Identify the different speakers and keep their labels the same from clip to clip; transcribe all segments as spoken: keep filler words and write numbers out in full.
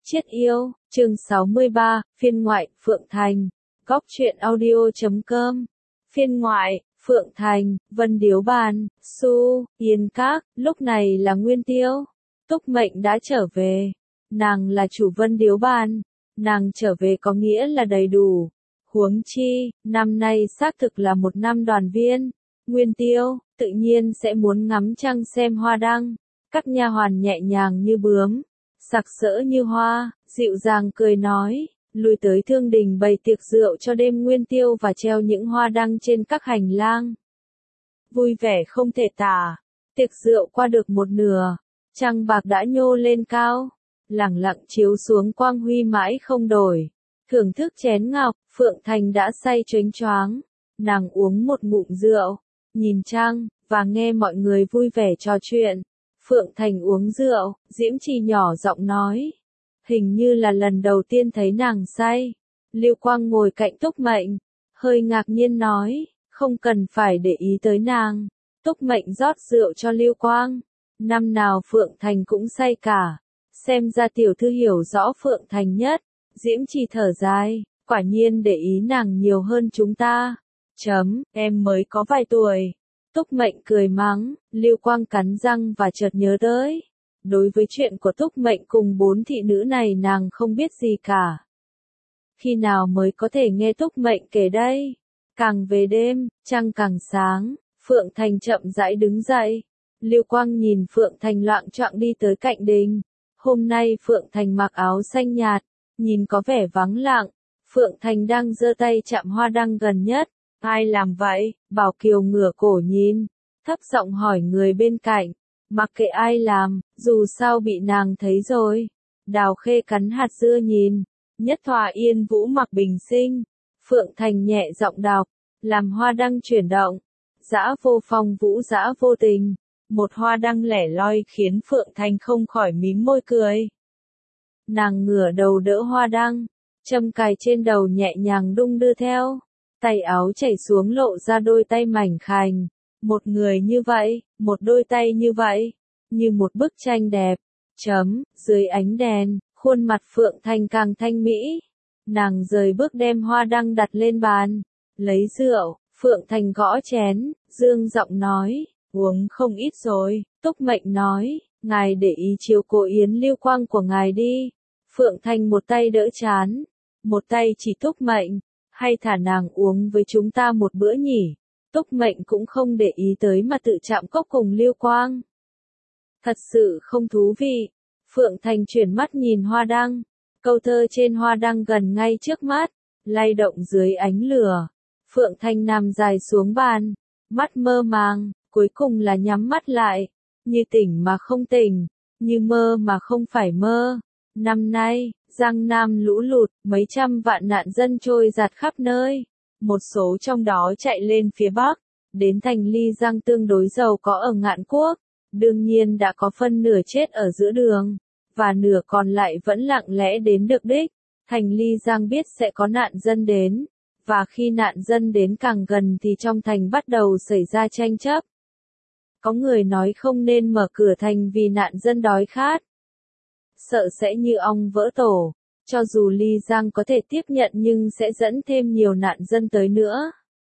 Speaker 1: Chiết yêu, chương sáu mươi ba, phiên ngoại, Phượng Thành, góc truyện audio chấm com. Phiên ngoại, Phượng Thành, Vân Điếu Bàn, Su, Yên Các, lúc này là Nguyên Tiêu. Túc Mệnh đã trở về. Nàng là chủ Vân Điếu Bàn. Nàng trở về có nghĩa là đầy đủ. Huống chi, năm nay xác thực là một năm đoàn viên. Nguyên Tiêu, tự nhiên sẽ muốn ngắm trăng xem hoa đăng. Các nha hoàn nhẹ nhàng như bướm, sặc sỡ như hoa, dịu dàng cười nói, lui tới thương đình bày tiệc rượu cho đêm Nguyên Tiêu và treo những hoa đăng trên các hành lang. Vui vẻ không thể tả, tiệc rượu qua được một nửa, trăng bạc đã nhô lên cao, lẳng lặng chiếu xuống quang huy mãi không đổi. Thưởng thức chén ngọc, Phượng Thành đã say choáng choáng, nàng uống một ngụm rượu, nhìn trăng, và nghe mọi người vui vẻ trò chuyện. Phượng Thành uống rượu, Diễm Trì nhỏ giọng nói. Hình như là lần đầu tiên thấy nàng say. Lưu Quang ngồi cạnh Túc Mệnh, hơi ngạc nhiên nói, không cần phải để ý tới nàng. Túc Mệnh rót rượu cho Lưu Quang. Năm nào Phượng Thành cũng say cả. Xem ra tiểu thư hiểu rõ Phượng Thành nhất. Diễm Trì thở dài, quả nhiên để ý nàng nhiều hơn chúng ta. Chấm, em mới có vài tuổi. Túc Mệnh cười mắng, Lưu Quang cắn răng và chợt nhớ tới. Đối với chuyện của Túc Mệnh cùng bốn thị nữ này nàng không biết gì cả. Khi nào mới có thể nghe Túc Mệnh kể đây? Càng về đêm, trăng càng sáng, Phượng Thành chậm rãi đứng dậy. Lưu Quang nhìn Phượng Thành loạng choạng đi tới cạnh đình. Hôm nay Phượng Thành mặc áo xanh nhạt, nhìn có vẻ vắng lặng. Phượng Thành đang giơ tay chạm hoa đăng gần nhất. Ai làm vậy? Bảo Kiều ngửa cổ nhìn, thấp giọng hỏi người bên cạnh. Mặc kệ ai làm, dù sao bị nàng thấy rồi. Đào Khê cắn hạt dưa nhìn. Nhất Thỏa Yên Vũ mặc bình sinh. Phượng Thành nhẹ giọng đọc, làm hoa đăng chuyển động. Dã vô phong vũ dã vô tình. Một hoa đăng lẻ loi khiến Phượng Thành không khỏi mím môi cười. Nàng ngửa đầu đỡ hoa đăng, châm cài trên đầu nhẹ nhàng đung đưa theo. Tay áo chảy xuống lộ ra đôi tay mảnh khảnh. Một người như vậy, một đôi tay như vậy, như một bức tranh đẹp. Chấm, dưới ánh đèn, khuôn mặt Phượng Thành càng thanh mỹ. Nàng rời bước đem hoa đăng đặt lên bàn, lấy rượu, Phượng Thành gõ chén, dương giọng nói, uống không ít rồi. Túc Mệnh nói, ngài để ý chiếu cố Yến Lưu Quang của ngài đi. Phượng Thành một tay đỡ chán, một tay chỉ Túc Mệnh. Hay thả nàng uống với chúng ta một bữa nhỉ? Túc Mệnh cũng không để ý tới mà tự chạm cốc cùng Lưu Quang. Thật sự không thú vị. Phượng Thành chuyển mắt nhìn hoa đăng. Câu thơ trên hoa đăng gần ngay trước mắt, lay động dưới ánh lửa. Phượng Thành nằm dài xuống bàn, mắt mơ màng, cuối cùng là nhắm mắt lại. Như tỉnh mà không tỉnh, như mơ mà không phải mơ. Năm nay, Giang Nam lũ lụt, mấy trăm vạn nạn dân trôi giạt khắp nơi. Một số trong đó chạy lên phía Bắc, đến thành Ly Giang tương đối giàu có ở Ngạn Quốc. Đương nhiên đã có phân nửa chết ở giữa đường, và nửa còn lại vẫn lặng lẽ đến được đích. Thành Ly Giang biết sẽ có nạn dân đến, và khi nạn dân đến càng gần thì trong thành bắt đầu xảy ra tranh chấp. Có người nói không nên mở cửa thành vì nạn dân đói khát. Sợ sẽ như ong vỡ tổ, cho dù Ly Giang có thể tiếp nhận nhưng sẽ dẫn thêm nhiều nạn dân tới nữa.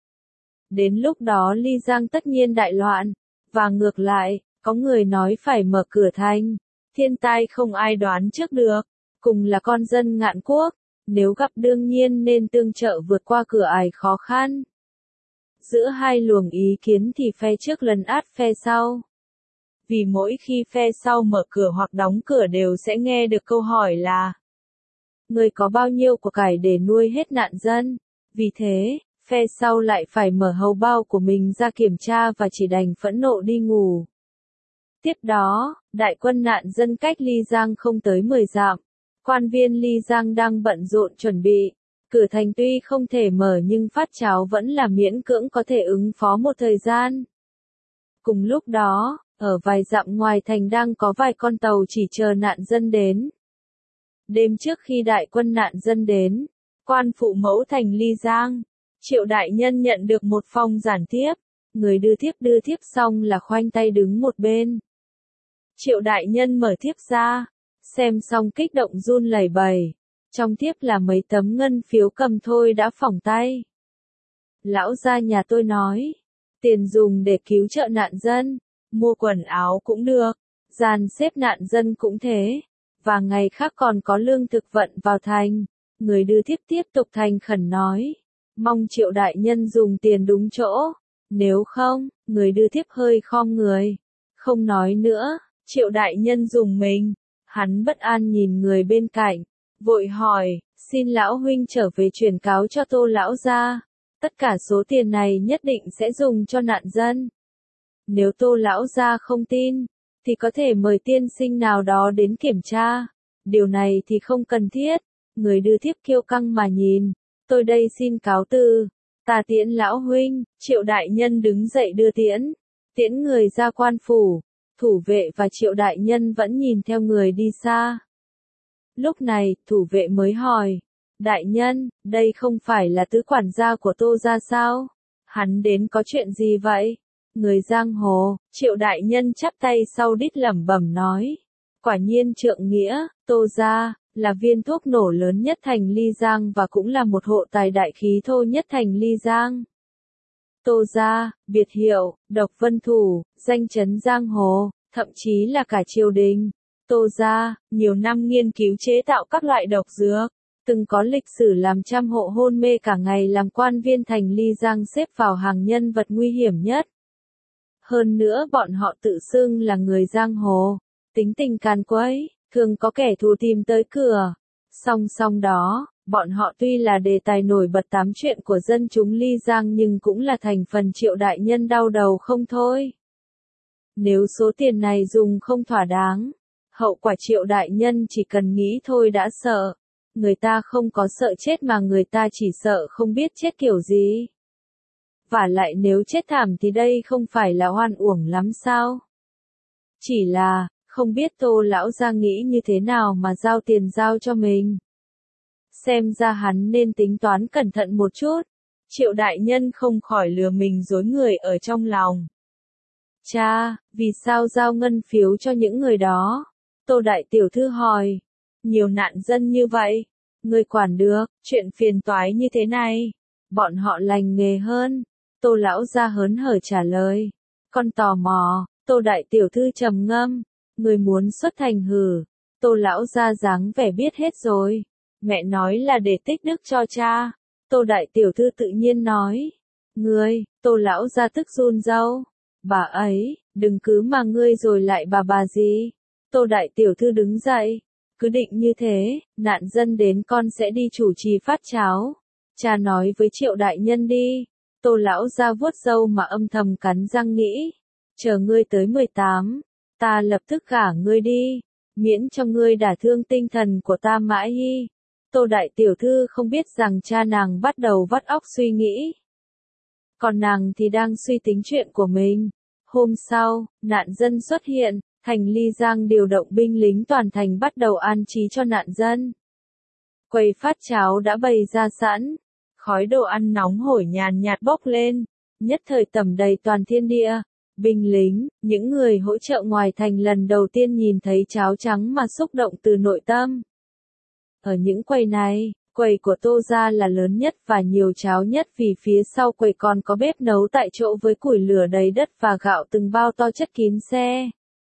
Speaker 1: Đến lúc đó Ly Giang tất nhiên đại loạn, và ngược lại, có người nói phải mở cửa thành. Thiên tai không ai đoán trước được, cùng là con dân Ngạn Quốc, nếu gặp đương nhiên nên tương trợ vượt qua cửa ải khó khăn. Giữa hai luồng ý kiến thì phe trước lấn át phe sau. Vì mỗi khi phe sau mở cửa hoặc đóng cửa đều sẽ nghe được câu hỏi là người có bao nhiêu của cải để nuôi hết nạn dân. Vì thế, phe sau lại phải mở hầu bao của mình ra kiểm tra và chỉ đành phẫn nộ đi ngủ. Tiếp đó, đại quân nạn dân cách Ly Giang không tới mười dặm. Quan viên Ly Giang đang bận rộn chuẩn bị. Cửa thành tuy không thể mở nhưng phát cháo vẫn là miễn cưỡng có thể ứng phó một thời gian. Cùng lúc đó, ở vài dặm ngoài thành đang có vài con tàu chỉ chờ nạn dân đến. Đêm trước khi đại quân nạn dân đến, quan phụ mẫu thành Ly Giang, Triệu đại nhân nhận được một phong giản thiếp. Người đưa thiếp đưa thiếp xong là khoanh tay đứng một bên. Triệu đại nhân mở thiếp ra, Xem xong kích động run lẩy bẩy. Trong thiếp là mấy tấm ngân phiếu cầm thôi đã phỏng tay. Lão gia nhà tôi nói, tiền dùng để cứu trợ nạn dân, mua quần áo cũng được, dàn xếp nạn dân cũng thế, và ngày khác còn có lương thực vận vào thành. Người đưa thiếp tiếp tục thành khẩn nói, mong Triệu đại nhân dùng tiền đúng chỗ, nếu không, người đưa thiếp hơi khom người, không nói nữa. Triệu đại nhân dùng mình, hắn bất an nhìn người bên cạnh, vội hỏi, xin lão huynh trở về truyền cáo cho Tô lão gia, tất cả số tiền này nhất định sẽ dùng cho nạn dân. Nếu Tô lão gia không tin, thì có thể mời tiên sinh nào đó đến kiểm tra, điều này thì không cần thiết. Người đưa thiếp kiêu căng mà nhìn, tôi đây xin cáo từ, ta tiễn lão huynh. Triệu đại nhân đứng dậy đưa tiễn, tiễn người ra quan phủ, thủ vệ và Triệu đại nhân vẫn nhìn theo người đi xa. Lúc này, thủ vệ mới hỏi, đại nhân, đây không phải là tứ quản gia của Tô gia sao? Hắn đến có chuyện gì vậy? Người giang hồ. Triệu đại nhân chắp tay sau đít lẩm bẩm nói, quả nhiên trượng nghĩa, Tô gia là viên thuốc nổ lớn nhất thành Ly Giang và cũng là một hộ tài đại khí thô nhất thành Ly Giang. Tô gia, biệt hiệu, độc vân thủ, danh chấn giang hồ, thậm chí là cả triều đình. Tô gia, nhiều năm nghiên cứu chế tạo các loại độc dược, từng có lịch sử làm trăm hộ hôn mê cả ngày làm quan viên thành Ly Giang xếp vào hàng nhân vật nguy hiểm nhất. Hơn nữa bọn họ tự xưng là người giang hồ, tính tình càn quấy, thường có kẻ thù tìm tới cửa. Song song đó, bọn họ tuy là đề tài nổi bật tám chuyện của dân chúng Ly Giang nhưng cũng là thành phần Triệu đại nhân đau đầu không thôi. Nếu số tiền này dùng không thỏa đáng, hậu quả Triệu đại nhân chỉ cần nghĩ thôi đã sợ. Người ta không có sợ chết mà người ta chỉ sợ không biết chết kiểu gì. Vả lại nếu chết thảm thì đây không phải là oan uổng lắm sao? Chỉ là, không biết Tô lão gia nghĩ như thế nào mà giao tiền giao cho mình. Xem ra hắn nên tính toán cẩn thận một chút. Triệu đại nhân không khỏi lừa mình dối người ở trong lòng. Cha, vì sao giao ngân phiếu cho những người đó? Tô đại tiểu thư hỏi. Nhiều nạn dân như vậy, người quản được, chuyện phiền toái như thế này, bọn họ lành nghề hơn. Tô lão gia hớn hở trả lời. Con tò mò. Tô đại tiểu thư trầm ngâm. Người muốn xuất thành hử. Tô lão gia dáng vẻ biết hết rồi. Mẹ nói là để tích đức cho cha. Tô đại tiểu thư tự nhiên nói. Ngươi, Tô lão gia tức run râu. Bà ấy, đừng cứ mà ngươi rồi lại bà bà gì. Tô đại tiểu thư đứng dậy. Cứ định như thế, nạn dân đến con sẽ đi chủ trì phát cháo. Cha nói với Triệu đại nhân đi. Tô lão gia vuốt râu mà âm thầm cắn răng nghĩ. Chờ ngươi tới mười tám, ta lập tức gả ngươi đi, miễn cho ngươi đả thương tinh thần của ta mãi hi. Tô đại tiểu thư không biết rằng cha nàng bắt đầu vắt óc suy nghĩ. Còn nàng thì đang suy tính chuyện của mình. Hôm sau, nạn dân xuất hiện, thành Ly Giang điều động binh lính toàn thành bắt đầu an trí cho nạn dân. Quầy phát cháo đã bày ra sẵn, khói đồ ăn nóng hổi nhàn nhạt bốc lên, nhất thời tẩm đầy toàn thiên địa. Binh lính, những người hỗ trợ ngoài thành lần đầu tiên nhìn thấy cháo trắng mà xúc động từ nội tâm. Ở những quầy này, quầy của Tô gia là lớn nhất và nhiều cháo nhất vì phía sau quầy còn có bếp nấu tại chỗ với củi lửa đầy đất và gạo từng bao to chất kín xe.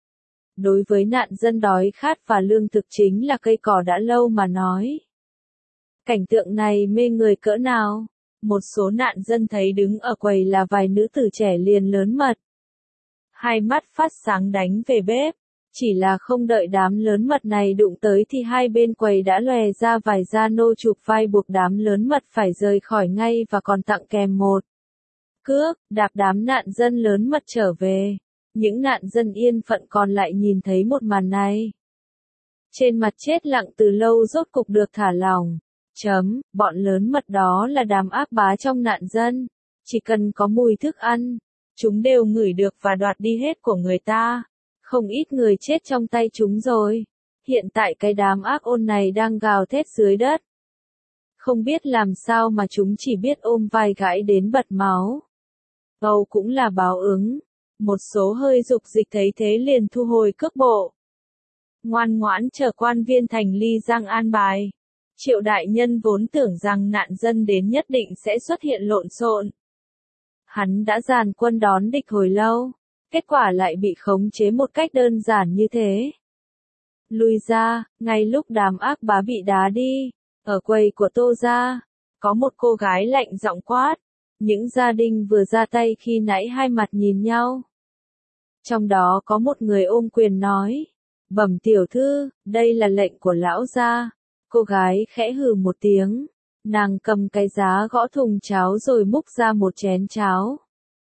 Speaker 1: Đối với nạn dân đói khát và lương thực chính là cây cỏ đã lâu mà nói. Cảnh tượng này mê người cỡ nào? Một số nạn dân thấy đứng ở quầy là vài nữ tử trẻ liền lớn mật. Hai mắt phát sáng đánh về bếp. Chỉ là không đợi đám lớn mật này đụng tới thì hai bên quầy đã lòe ra vài gia nô chụp vai buộc đám lớn mật phải rời khỏi ngay và còn tặng kèm một cước, đạp đám nạn dân lớn mật trở về. Những nạn dân yên phận còn lại nhìn thấy một màn này. Trên mặt chết lặng từ lâu rốt cục được thả lỏng. Chấm, bọn lớn mật đó là đám ác bá trong nạn dân. Chỉ cần có mùi thức ăn, chúng đều ngửi được và đoạt đi hết của người ta. Không ít người chết trong tay chúng rồi. Hiện tại cái đám ác ôn này đang gào thét dưới đất. Không biết làm sao mà chúng chỉ biết ôm vai gãi đến bật máu. Âu cũng là báo ứng. Một số hơi dục dịch thấy thế liền thu hồi cước bộ. ngoan ngoãn chờ quan viên thành Ly Giang an bài. Triệu đại nhân vốn tưởng rằng nạn dân đến nhất định sẽ xuất hiện lộn xộn. Hắn đã dàn quân đón địch hồi lâu, kết quả lại bị khống chế một cách đơn giản như thế. Lui ra, ngay lúc đám ác bá bị đá đi, ở quầy của Tô gia, có một cô gái lạnh giọng quát. Những gia đình vừa ra tay khi nãy hai mặt nhìn nhau. Trong đó có một người ôm quyền nói, bẩm tiểu thư, đây là lệnh của lão gia. Cô gái khẽ hừ một tiếng, nàng cầm cái giá gõ thùng cháo rồi múc ra một chén cháo.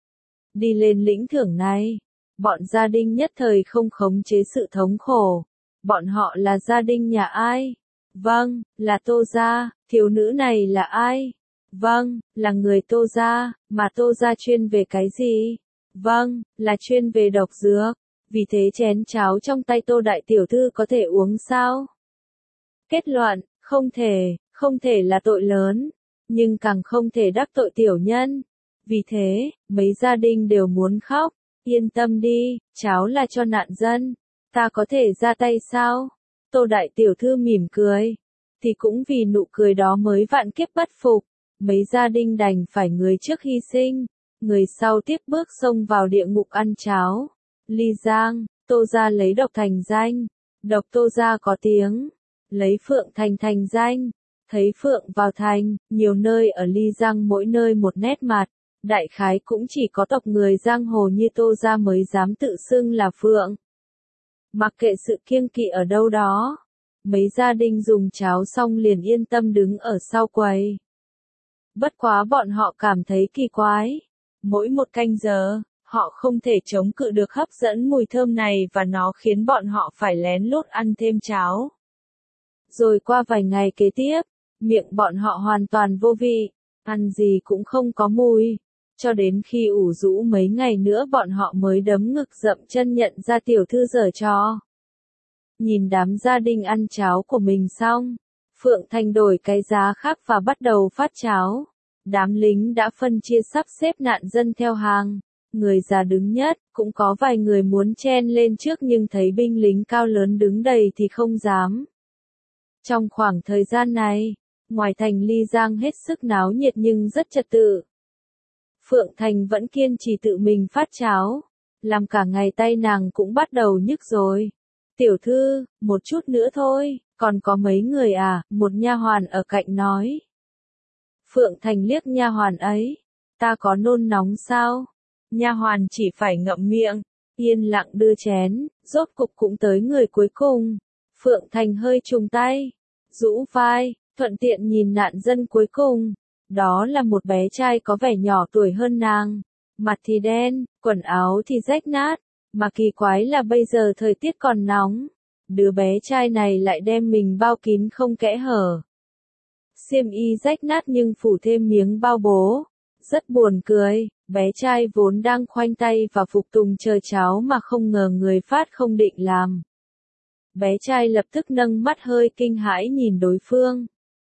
Speaker 1: Đi lên lĩnh thưởng này, bọn gia đình nhất thời không khống chế sự thống khổ. Bọn họ là gia đình nhà ai? Vâng, là Tô gia. Thiếu nữ này là ai? Vâng, là người Tô gia. Mà Tô gia chuyên về cái gì? Vâng, là chuyên về độc dược. Vì thế chén cháo trong tay Tô đại tiểu thư có thể uống sao? Kết luận, không thể, không thể là tội lớn, nhưng càng không thể đắc tội tiểu nhân. Vì thế, mấy gia đình đều muốn khóc. Yên tâm đi, cháo là cho nạn dân. Ta có thể ra tay sao? Tô đại tiểu thư mỉm cười. Thì cũng vì nụ cười đó mới vạn kiếp bất phục. Mấy gia đình đành phải người trước hy sinh, người sau tiếp bước xông vào địa ngục ăn cháo. Ly Giang, Tô gia lấy độc thành danh. Độc Tô gia có tiếng. Lấy phượng thành thành danh. Thấy phượng vào thành, nhiều nơi ở Ly Giang mỗi nơi một nét mặt. Đại khái cũng chỉ có tộc người giang hồ như Tô gia mới dám tự xưng là phượng. Mặc kệ sự kiêng kỵ ở đâu đó, mấy gia đình dùng cháo xong liền yên tâm đứng ở sau quầy. Bất quá bọn họ cảm thấy kỳ quái. Mỗi một canh giờ, họ không thể chống cự được hấp dẫn mùi thơm này và nó khiến bọn họ phải lén lút ăn thêm cháo. Rồi qua vài ngày kế tiếp, miệng bọn họ hoàn toàn vô vị, ăn gì cũng không có mùi. Cho đến khi ủ rũ mấy ngày nữa bọn họ mới đấm ngực dậm chân nhận ra tiểu thư giở trò. Nhìn đám gia đình ăn cháo của mình xong, Phượng Thành đổi cái giá khác và bắt đầu phát cháo. Đám lính đã phân chia sắp xếp nạn dân theo hàng. Người già đứng nhất, cũng có vài người muốn chen lên trước nhưng thấy binh lính cao lớn đứng đầy thì không dám. Trong khoảng thời gian này, ngoài thành Ly Giang hết sức náo nhiệt nhưng rất trật tự. Phượng Thành vẫn kiên trì tự mình phát cháo, làm cả ngày tay nàng cũng bắt đầu nhức rồi. Tiểu thư, một chút nữa thôi, còn có mấy người à, một nha hoàn ở cạnh nói. Phượng Thành liếc nha hoàn ấy, ta có nôn nóng sao? Nha hoàn chỉ phải ngậm miệng, yên lặng đưa chén, rốt cục cũng tới người cuối cùng. Phượng Thành hơi trùng tay, rũ vai, thuận tiện nhìn nạn dân cuối cùng. Đó là một bé trai có vẻ nhỏ tuổi hơn nàng, mặt thì đen, quần áo thì rách nát, mà kỳ quái là bây giờ thời tiết còn nóng. Đứa bé trai này lại đem mình bao kín không kẽ hở. Xiêm y rách nát nhưng phủ thêm miếng bao bố. Rất buồn cười, bé trai vốn đang khoanh tay và phục tùng chờ cháo mà không ngờ người phát không định làm. Bé trai lập tức nâng mắt hơi kinh hãi nhìn đối phương.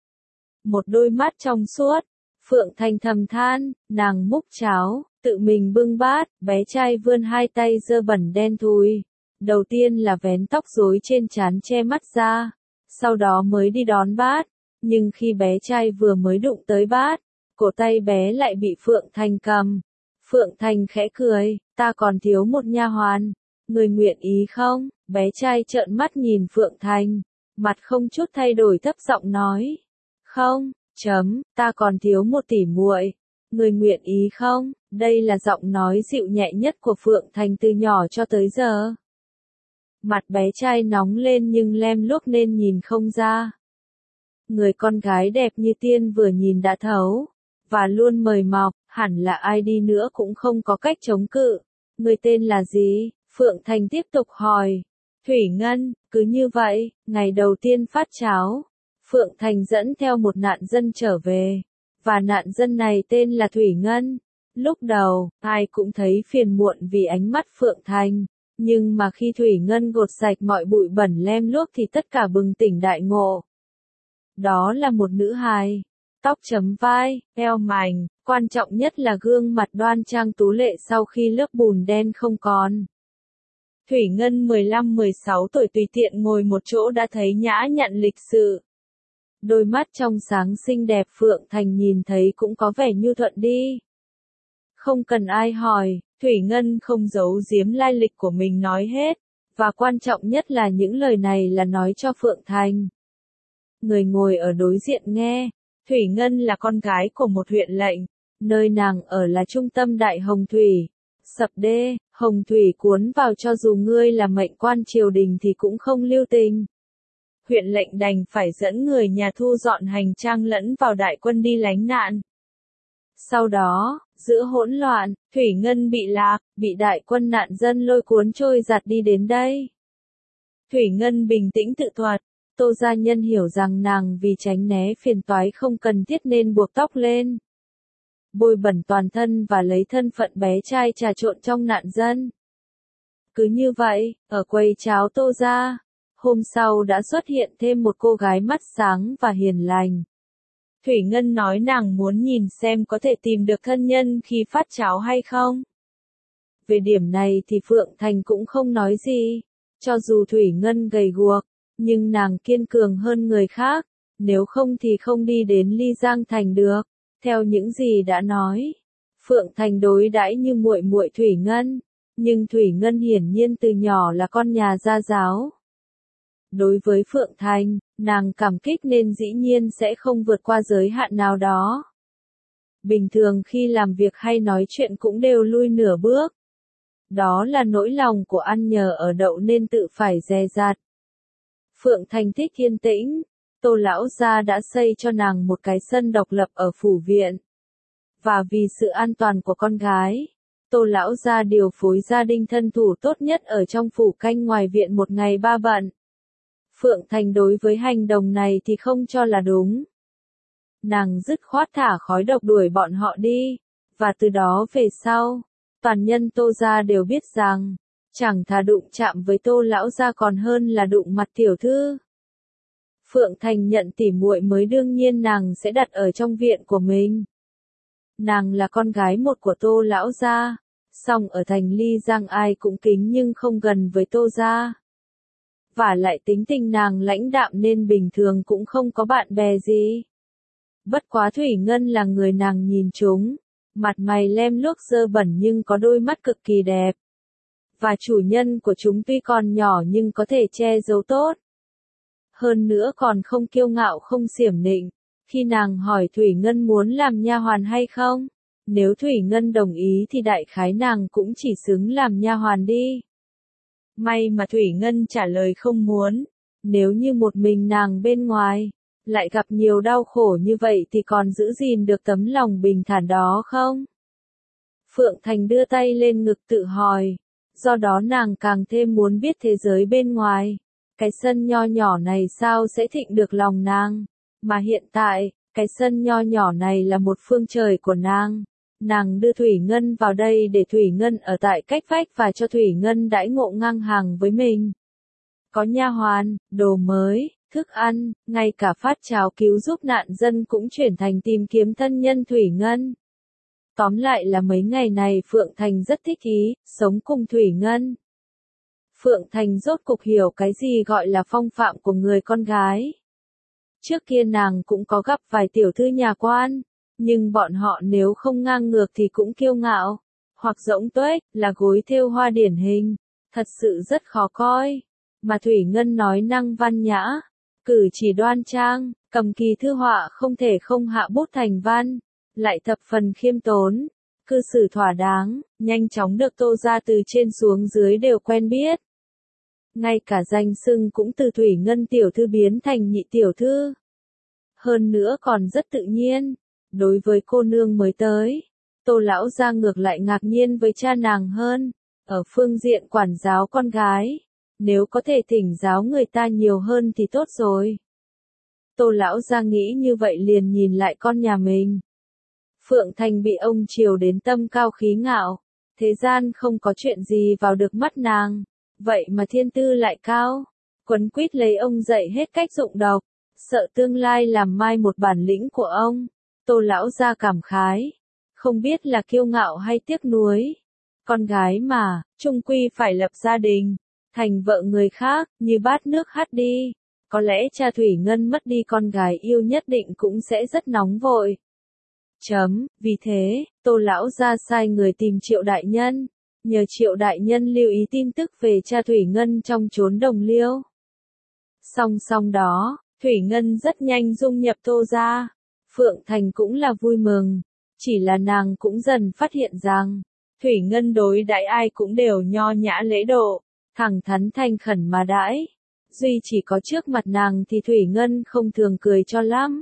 Speaker 1: Một đôi mắt trong suốt, Phượng Thành thầm than, nàng múc cháo, tự mình bưng bát, bé trai vươn hai tay dơ bẩn đen thui. Đầu tiên là vén tóc rối trên trán che mắt ra, sau đó mới đi đón bát, nhưng khi bé trai vừa mới đụng tới bát, cổ tay bé lại bị Phượng Thành cầm. Phượng Thành khẽ cười, ta còn thiếu một nha hoàn, người nguyện ý không? Bé trai trợn mắt nhìn Phượng Thành, mặt không chút thay đổi thấp giọng nói, không, chấm, ta còn thiếu một tỷ muội, người nguyện ý không? Đây là giọng nói dịu nhẹ nhất của Phượng Thành từ nhỏ cho tới giờ. Mặt bé trai nóng lên nhưng lem luốc nên nhìn không ra. Người con gái đẹp như tiên vừa nhìn đã thấu, và luôn mời mọc, hẳn là ai đi nữa cũng không có cách chống cự. Người tên là gì? Phượng Thành tiếp tục hỏi. Thủy Ngân. Cứ như vậy, ngày đầu tiên phát cháo, Phượng Thành dẫn theo một nạn dân trở về, và nạn dân này tên là Thủy Ngân. Lúc đầu, ai cũng thấy phiền muộn vì ánh mắt Phượng Thành, nhưng mà khi Thủy Ngân gột sạch mọi bụi bẩn lem luốc thì tất cả bừng tỉnh đại ngộ. Đó là một nữ hài, tóc chấm vai, eo mảnh, quan trọng nhất là gương mặt đoan trang tú lệ sau khi lớp bùn đen không còn. Thủy Ngân mười lăm mười sáu tuổi tùy tiện ngồi một chỗ đã thấy nhã nhặn lịch sự. Đôi mắt trong sáng xinh đẹp Phượng Thành nhìn thấy cũng có vẻ nhu thuận đi. Không cần ai hỏi, Thủy Ngân không giấu giếm lai lịch của mình nói hết, và quan trọng nhất là những lời này là nói cho Phượng Thành. Người ngồi ở đối diện nghe, Thủy Ngân là con gái của một huyện lệnh, nơi nàng ở là trung tâm đại hồng thủy. Sập đê, hồng thủy cuốn vào cho dù ngươi là mệnh quan triều đình thì cũng không lưu tình. Huyện lệnh đành phải dẫn người nhà thu dọn hành trang lẫn vào đại quân đi lánh nạn. Sau đó, giữa hỗn loạn, Thủy Ngân bị lạc, bị đại quân nạn dân lôi cuốn trôi giạt đi đến đây. Thủy Ngân bình tĩnh tự thuật, Tô gia nhân hiểu rằng nàng vì tránh né phiền toái không cần thiết nên buộc tóc lên, bôi bẩn toàn thân và lấy thân phận bé trai trà trộn trong nạn dân. Cứ như vậy, ở quầy cháo Tô gia, hôm sau đã xuất hiện thêm một cô gái mắt sáng và hiền lành. Thủy Ngân nói nàng muốn nhìn xem có thể tìm được thân nhân khi phát cháo hay không. Về điểm này thì Phượng Thành cũng không nói gì, cho dù Thủy Ngân gầy guộc, nhưng nàng kiên cường hơn người khác, nếu không thì không đi đến Ly Giang Thành được. Theo những gì đã nói, Phượng Thành đối đãi như muội muội Thủy Ngân, nhưng Thủy Ngân hiển nhiên từ nhỏ là con nhà gia giáo. Đối với Phượng Thành, nàng cảm kích nên dĩ nhiên sẽ không vượt qua giới hạn nào đó. Bình thường khi làm việc hay nói chuyện cũng đều lui nửa bước. Đó là nỗi lòng của ăn nhờ ở đậu nên tự phải dè dặt. Phượng Thành thích yên tĩnh, Tô lão gia đã xây cho nàng một cái sân độc lập ở phủ viện. Và vì sự an toàn của con gái, Tô lão gia điều phối gia đình thân thủ tốt nhất ở trong phủ canh ngoài viện một ngày ba bận. Phượng Thành đối với hành động này thì không cho là đúng. Nàng dứt khoát thả khói độc đuổi bọn họ đi, và từ đó về sau, toàn nhân Tô gia đều biết rằng, chẳng thà đụng chạm với Tô lão gia còn hơn là đụng mặt tiểu thư. Phượng Thành nhận tỉ muội mới đương nhiên nàng sẽ đặt ở trong viện của mình. Nàng là con gái một của Tô lão gia, song ở thành Ly Giang ai cũng kính nhưng không gần với Tô gia. Và lại tính tình nàng lãnh đạm nên bình thường cũng không có bạn bè gì. Bất quá Thủy Ngân là người nàng nhìn trúng, mặt mày lem luốc dơ bẩn nhưng có đôi mắt cực kỳ đẹp. Và chủ nhân của chúng tuy còn nhỏ nhưng có thể che giấu tốt. Hơn nữa còn không kiêu ngạo không xiểm nịnh. Khi nàng hỏi Thủy Ngân muốn làm nha hoàn hay không, nếu Thủy Ngân đồng ý thì đại khái nàng cũng chỉ xứng làm nha hoàn đi. May mà Thủy Ngân trả lời không muốn, nếu như một mình nàng bên ngoài, lại gặp nhiều đau khổ như vậy thì còn giữ gìn được tấm lòng bình thản đó không? Phượng Thành đưa tay lên ngực tự hỏi, do đó nàng càng thêm muốn biết thế giới bên ngoài. Cái sân nho nhỏ này sao sẽ thịnh được lòng nàng, mà hiện tại, cái sân nho nhỏ này là một phương trời của nàng. Nàng đưa Thủy Ngân vào đây để Thủy Ngân ở tại cách vách và cho Thủy Ngân đãi ngộ ngang hàng với mình. Có nha hoàn, đồ mới, thức ăn, ngay cả phát cháo cứu giúp nạn dân cũng chuyển thành tìm kiếm thân nhân Thủy Ngân. Tóm lại là mấy ngày này Phượng Thành rất thích ý, sống cùng Thủy Ngân. Phượng Thành rốt cục hiểu cái gì gọi là phong phạm của người con gái. Trước kia nàng cũng có gặp vài tiểu thư nhà quan, nhưng bọn họ nếu không ngang ngược thì cũng kiêu ngạo, hoặc rỗng tuếch, là gối thêu hoa điển hình, thật sự rất khó coi. Mà Thủy Ngân nói năng văn nhã, cử chỉ đoan trang, cầm kỳ thư họa không thể không hạ bút thành văn, lại thập phần khiêm tốn, cư xử thỏa đáng, nhanh chóng được Tô gia từ trên xuống dưới đều quen biết. Ngay cả danh xưng cũng từ Thủy Ngân tiểu thư biến thành nhị tiểu thư. Hơn nữa còn rất tự nhiên. Đối với cô nương mới tới, Tô lão gia ngược lại ngạc nhiên với cha nàng hơn, ở phương diện quản giáo con gái, nếu có thể thỉnh giáo người ta nhiều hơn thì tốt rồi. Tô lão gia nghĩ như vậy liền nhìn lại con nhà mình. Phượng Thành bị ông chiều đến tâm cao khí ngạo, thế gian không có chuyện gì vào được mắt nàng, vậy mà thiên tư lại cao, quấn quýt lấy ông dạy hết cách dụng độc, sợ tương lai làm mai một bản lĩnh của ông. Tô lão gia cảm khái, không biết là kiêu ngạo hay tiếc nuối. Con gái mà, chung quy phải lập gia đình, thành vợ người khác, như bát nước hắt đi. Có lẽ cha Thủy Ngân mất đi con gái yêu nhất định cũng sẽ rất nóng vội. Chấm, vì thế, Tô lão gia sai người tìm Triệu đại nhân, nhờ Triệu đại nhân lưu ý tin tức về cha Thủy Ngân trong chốn Đồng Liêu. Song song đó, Thủy Ngân rất nhanh dung nhập Tô gia. Phượng Thành cũng là vui mừng, chỉ là nàng cũng dần phát hiện rằng, Thủy Ngân đối đãi ai cũng đều nho nhã lễ độ, thẳng thắn thành khẩn mà đãi. Duy chỉ có trước mặt nàng thì Thủy Ngân không thường cười cho lắm.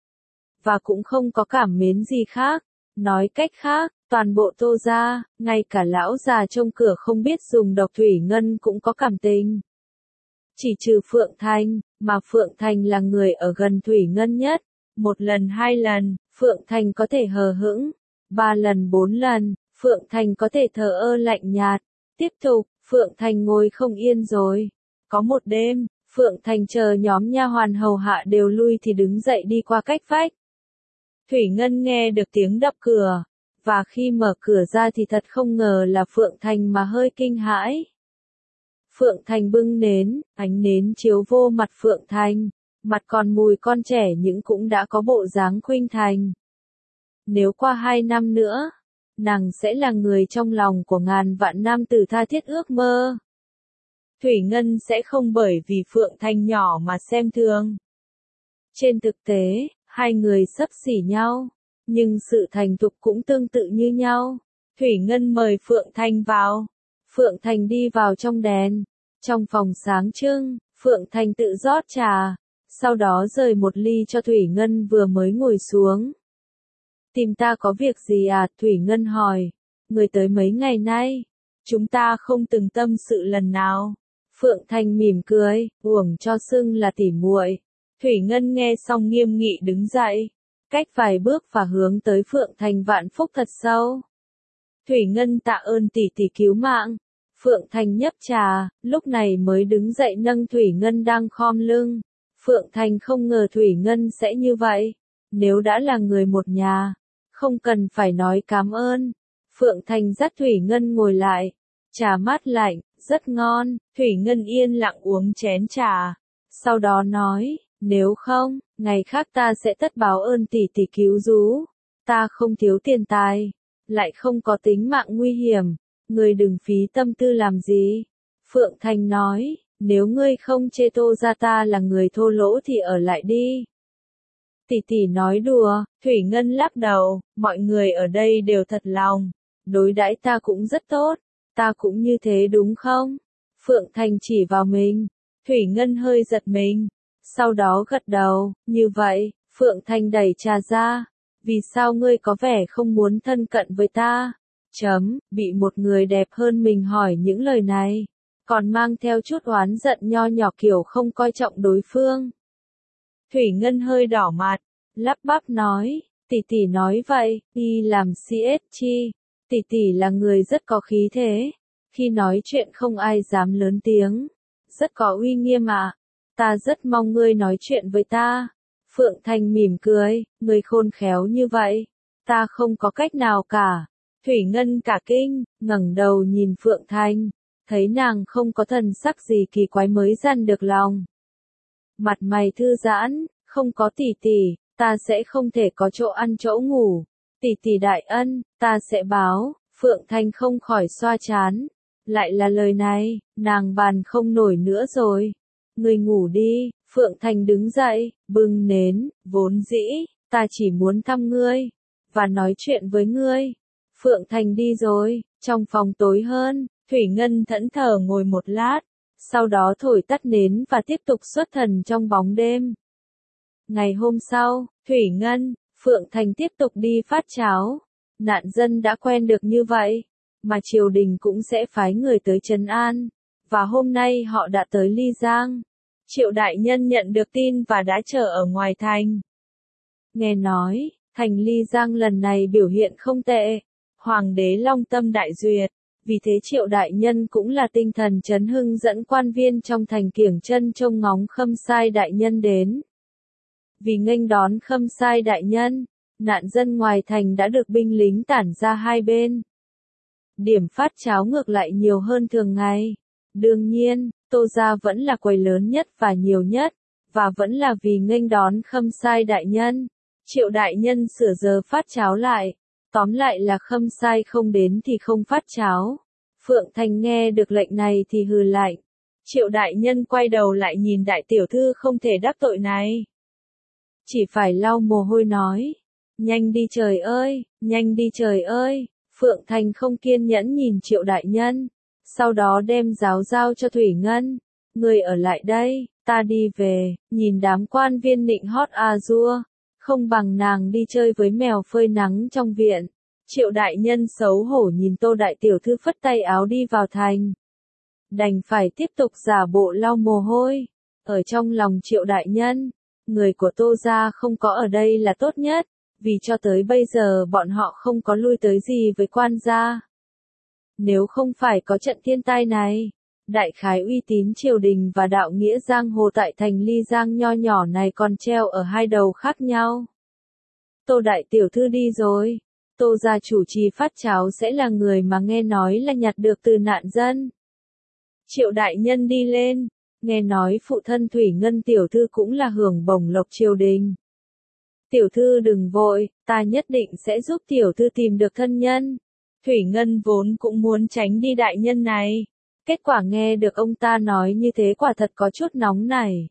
Speaker 1: Và cũng không có cảm mến gì khác. Nói cách khác, toàn bộ Tô gia, ngay cả lão già trông cửa không biết dùng độc Thủy Ngân cũng có cảm tình. Chỉ trừ Phượng Thành, mà Phượng Thành là người ở gần Thủy Ngân nhất. Một lần hai lần, Phượng Thành có thể hờ hững. Ba lần bốn lần, Phượng Thành có thể thờ ơ lạnh nhạt. Tiếp tục, Phượng Thành ngồi không yên rồi. Có một đêm, Phượng Thành chờ nhóm nha hoàn hầu hạ đều lui thì đứng dậy đi qua cách vách. Thủy Ngân nghe được tiếng đập cửa, và khi mở cửa ra thì thật không ngờ là Phượng Thành mà hơi kinh hãi. Phượng Thành bưng nến, ánh nến chiếu vô mặt Phượng Thành, mặt còn mùi con trẻ nhưng cũng đã có bộ dáng khuynh thành. Nếu qua hai năm nữa, nàng sẽ là người trong lòng của ngàn vạn nam tử tha thiết ước mơ. Thủy Ngân sẽ không bởi vì Phượng Thành nhỏ mà xem thường. Trên thực tế, hai người xấp xỉ nhau, nhưng sự thành thục cũng tương tự như nhau. Thủy Ngân mời Phượng Thành vào. Phượng Thành đi vào trong đèn. Trong phòng sáng trưng, Phượng Thành tự rót trà, sau đó rời một ly cho Thủy Ngân vừa mới ngồi xuống. Tìm ta có việc gì à? Thủy Ngân hỏi. Người tới mấy ngày nay, chúng ta không từng tâm sự lần nào. Phượng Thành mỉm cười, uổng cho xưng là tỉ muội. Thủy Ngân nghe xong nghiêm nghị đứng dậy, cách vài bước và hướng tới Phượng Thành vạn phúc thật sâu. Thủy Ngân tạ ơn tỷ tỷ cứu mạng. Phượng Thành nhấp trà, lúc này mới đứng dậy nâng Thủy Ngân đang khom lưng. Phượng Thành không ngờ Thủy Ngân sẽ như vậy. Nếu đã là người một nhà, không cần phải nói cảm ơn. Phượng Thành dắt Thủy Ngân ngồi lại. Trà mát lạnh, rất ngon. Thủy Ngân yên lặng uống chén trà. Sau đó nói, nếu không, ngày khác ta sẽ tất báo ơn tỷ tỷ cứu rú. Ta không thiếu tiền tài, lại không có tính mạng nguy hiểm. Ngươi đừng phí tâm tư làm gì. Phượng Thành nói, nếu ngươi không chê Tô gia ta là người thô lỗ thì ở lại đi. Tỷ tỷ nói đùa. Thủy Ngân lắc đầu, mọi người ở đây đều thật lòng, đối đãi ta cũng rất tốt, ta cũng như thế đúng không? Phượng Thành chỉ vào mình. Thủy Ngân hơi giật mình, sau đó gật đầu. Như vậy. Phượng Thành đẩy trà ra. Vì sao ngươi có vẻ không muốn thân cận với ta? Chấm, bị một người đẹp hơn mình hỏi những lời này, còn mang theo chút oán giận nho nhỏ kiểu không coi trọng đối phương. Thủy Ngân hơi đỏ mặt, lắp bắp nói, tỷ tỷ nói vậy, y làm xê ét chi, tỷ tỷ là người rất có khí thế, khi nói chuyện không ai dám lớn tiếng, rất có uy nghiêm ạ, ta rất mong ngươi nói chuyện với ta. Phượng Thành mỉm cười, ngươi khôn khéo như vậy, ta không có cách nào cả. Thủy Ngân cả kinh, ngẩng đầu nhìn Phượng Thành, thấy nàng không có thần sắc gì kỳ quái mới dằn được lòng. Mặt mày thư giãn, không có tỷ tỷ, ta sẽ không thể có chỗ ăn chỗ ngủ. Tỷ tỷ đại ân, ta sẽ báo. Phượng Thành không khỏi xoa chán. Lại là lời này, nàng bàn không nổi nữa rồi. Ngươi ngủ đi. Phượng Thành đứng dậy, bưng nến, vốn dĩ, ta chỉ muốn thăm ngươi, và nói chuyện với ngươi. Phượng Thành đi rồi, trong phòng tối hơn, Thủy Ngân thẫn thờ ngồi một lát, sau đó thổi tắt nến và tiếp tục xuất thần trong bóng đêm. Ngày hôm sau, Thủy Ngân, Phượng Thành tiếp tục đi phát cháo. Nạn dân đã quen được như vậy, mà triều đình cũng sẽ phái người tới trấn an, và hôm nay họ đã tới Ly Giang. Triệu đại nhân nhận được tin và đã chờ ở ngoài thành. Nghe nói, thành Ly Giang lần này biểu hiện không tệ. Hoàng đế long tâm đại duyệt, vì thế Triệu đại nhân cũng là tinh thần chấn hưng dẫn quan viên trong thành kiểng chân trông ngóng Khâm Sai đại nhân đến. Vì nghênh đón Khâm Sai đại nhân, nạn dân ngoài thành đã được binh lính tản ra hai bên. Điểm phát cháo ngược lại nhiều hơn thường ngày. Đương nhiên, Tô gia vẫn là quầy lớn nhất và nhiều nhất, và vẫn là vì nghênh đón Khâm Sai đại nhân. Triệu đại nhân sửa giờ phát cháo lại, tóm lại là Khâm Sai không đến thì không phát cháo. Phượng Thành nghe được lệnh này thì hừ lạnh. Triệu đại nhân quay đầu lại nhìn đại tiểu thư không thể đắc tội này. Chỉ phải lau mồ hôi nói. Nhanh đi trời ơi, nhanh đi trời ơi. Phượng Thành không kiên nhẫn nhìn Triệu đại nhân. Sau đó đem giáo giao cho Thủy Ngân. Người ở lại đây, ta đi về, nhìn đám quan viên nịnh hót a dua. Không bằng nàng đi chơi với mèo phơi nắng trong viện. Triệu đại nhân xấu hổ nhìn Tô đại tiểu thư phất tay áo đi vào thành. Đành phải tiếp tục giả bộ lau mồ hôi. Ở trong lòng Triệu đại nhân, người của Tô gia không có ở đây là tốt nhất, vì cho tới bây giờ bọn họ không có lui tới gì với quan gia. Nếu không phải có trận thiên tai này, đại khái uy tín triều đình và đạo nghĩa giang hồ tại thành Ly Giang nho nhỏ này còn treo ở hai đầu khác nhau. Tô đại tiểu thư đi rồi. Tô gia chủ trì phát cháo sẽ là người mà nghe nói là nhặt được từ nạn dân. Triệu đại nhân đi lên, nghe nói phụ thân Thủy Ngân tiểu thư cũng là hưởng bổng lộc triều đình. Tiểu thư đừng vội, ta nhất định sẽ giúp tiểu thư tìm được thân nhân. Thủy Ngân vốn cũng muốn tránh đi đại nhân này. Kết quả nghe được ông ta nói như thế quả thật có chút nóng nảy.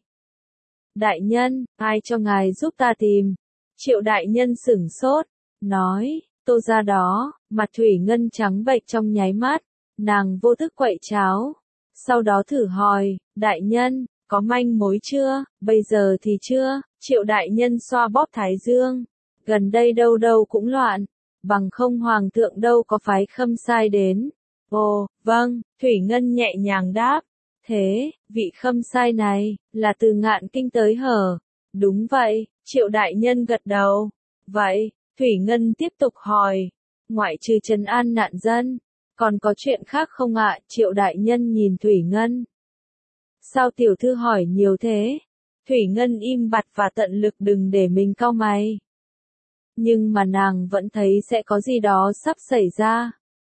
Speaker 1: Đại nhân, ai cho ngài giúp ta tìm? Triệu đại nhân sửng sốt, nói, Tô gia đó, mặt Thủy Ngân trắng bệch trong nháy mắt, nàng vô thức quậy cháo. Sau đó thử hỏi, đại nhân, có manh mối chưa? Bây giờ thì chưa. Triệu đại nhân xoa bóp thái dương. Gần đây đâu đâu cũng loạn, bằng không hoàng thượng đâu có phái Khâm Sai đến. Ồ, vâng, Thủy Ngân nhẹ nhàng đáp. Thế, vị Khâm Sai này, là từ Ngạn Kinh tới hở? Đúng vậy, Triệu đại nhân gật đầu. Vậy, Thủy Ngân tiếp tục hỏi, ngoại trừ trấn an nạn dân, còn có chuyện khác không ạ? Triệu đại nhân nhìn Thủy Ngân. Sao tiểu thư hỏi nhiều thế? Thủy Ngân im bặt và tận lực đừng để mình cau mày. Nhưng mà nàng vẫn thấy sẽ có gì đó sắp xảy ra.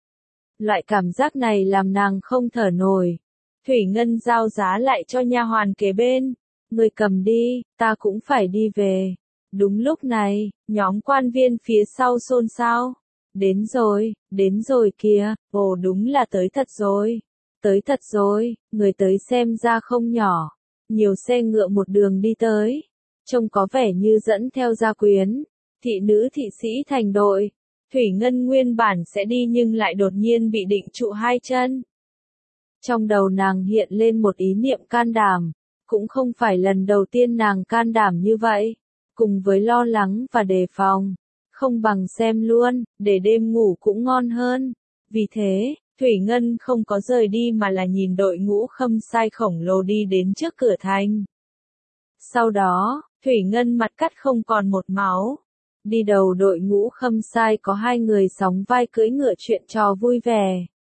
Speaker 1: Loại cảm giác này làm nàng không thở nổi. Thủy Ngân giao giá lại cho nha hoàn kế bên. Người cầm đi, ta cũng phải đi về. Đúng lúc này, nhóm quan viên phía sau xôn xao. Đến rồi, đến rồi kìa, ồ đúng là tới thật rồi. Tới thật rồi, người tới xem ra không nhỏ. Nhiều xe ngựa một đường đi tới. Trông có vẻ như dẫn theo gia quyến. Thị nữ thị sĩ thành đội. Thủy Ngân nguyên bản sẽ đi nhưng lại đột nhiên bị định trụ hai chân. Trong đầu nàng hiện lên một ý niệm can đảm. Cũng không phải lần đầu tiên nàng can đảm như vậy. Cùng với lo lắng và đề phòng. Không bằng xem luôn, để đêm ngủ cũng ngon hơn. Vì thế, Thủy Ngân không có rời đi mà là nhìn đội ngũ Khâm Sai khổng lồ đi đến trước cửa thành. Sau đó, Thủy Ngân mặt cắt không còn một máu. Đi đầu đội ngũ Khâm Sai có hai người sóng vai cưỡi ngựa chuyện trò vui vẻ.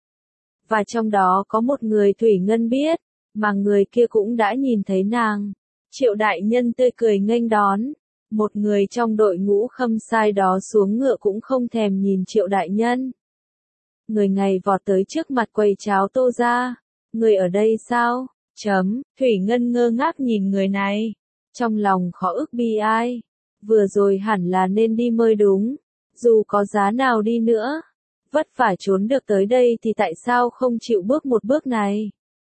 Speaker 1: Và trong đó có một người Thủy Ngân biết, mà người kia cũng đã nhìn thấy nàng. Triệu đại nhân tươi cười nghênh đón. Một người trong đội ngũ Khâm Sai đó xuống ngựa cũng không thèm nhìn Triệu đại nhân. Người ngày vọt tới trước mặt quầy cháo Tô gia. Người ở đây sao? Chấm, Thủy Ngân ngơ ngác nhìn người này. Trong lòng khó ức bi ai. Vừa rồi hẳn là nên đi mới đúng. Dù có giá nào đi nữa. Vất vả trốn được tới đây thì tại sao không chịu bước một bước này?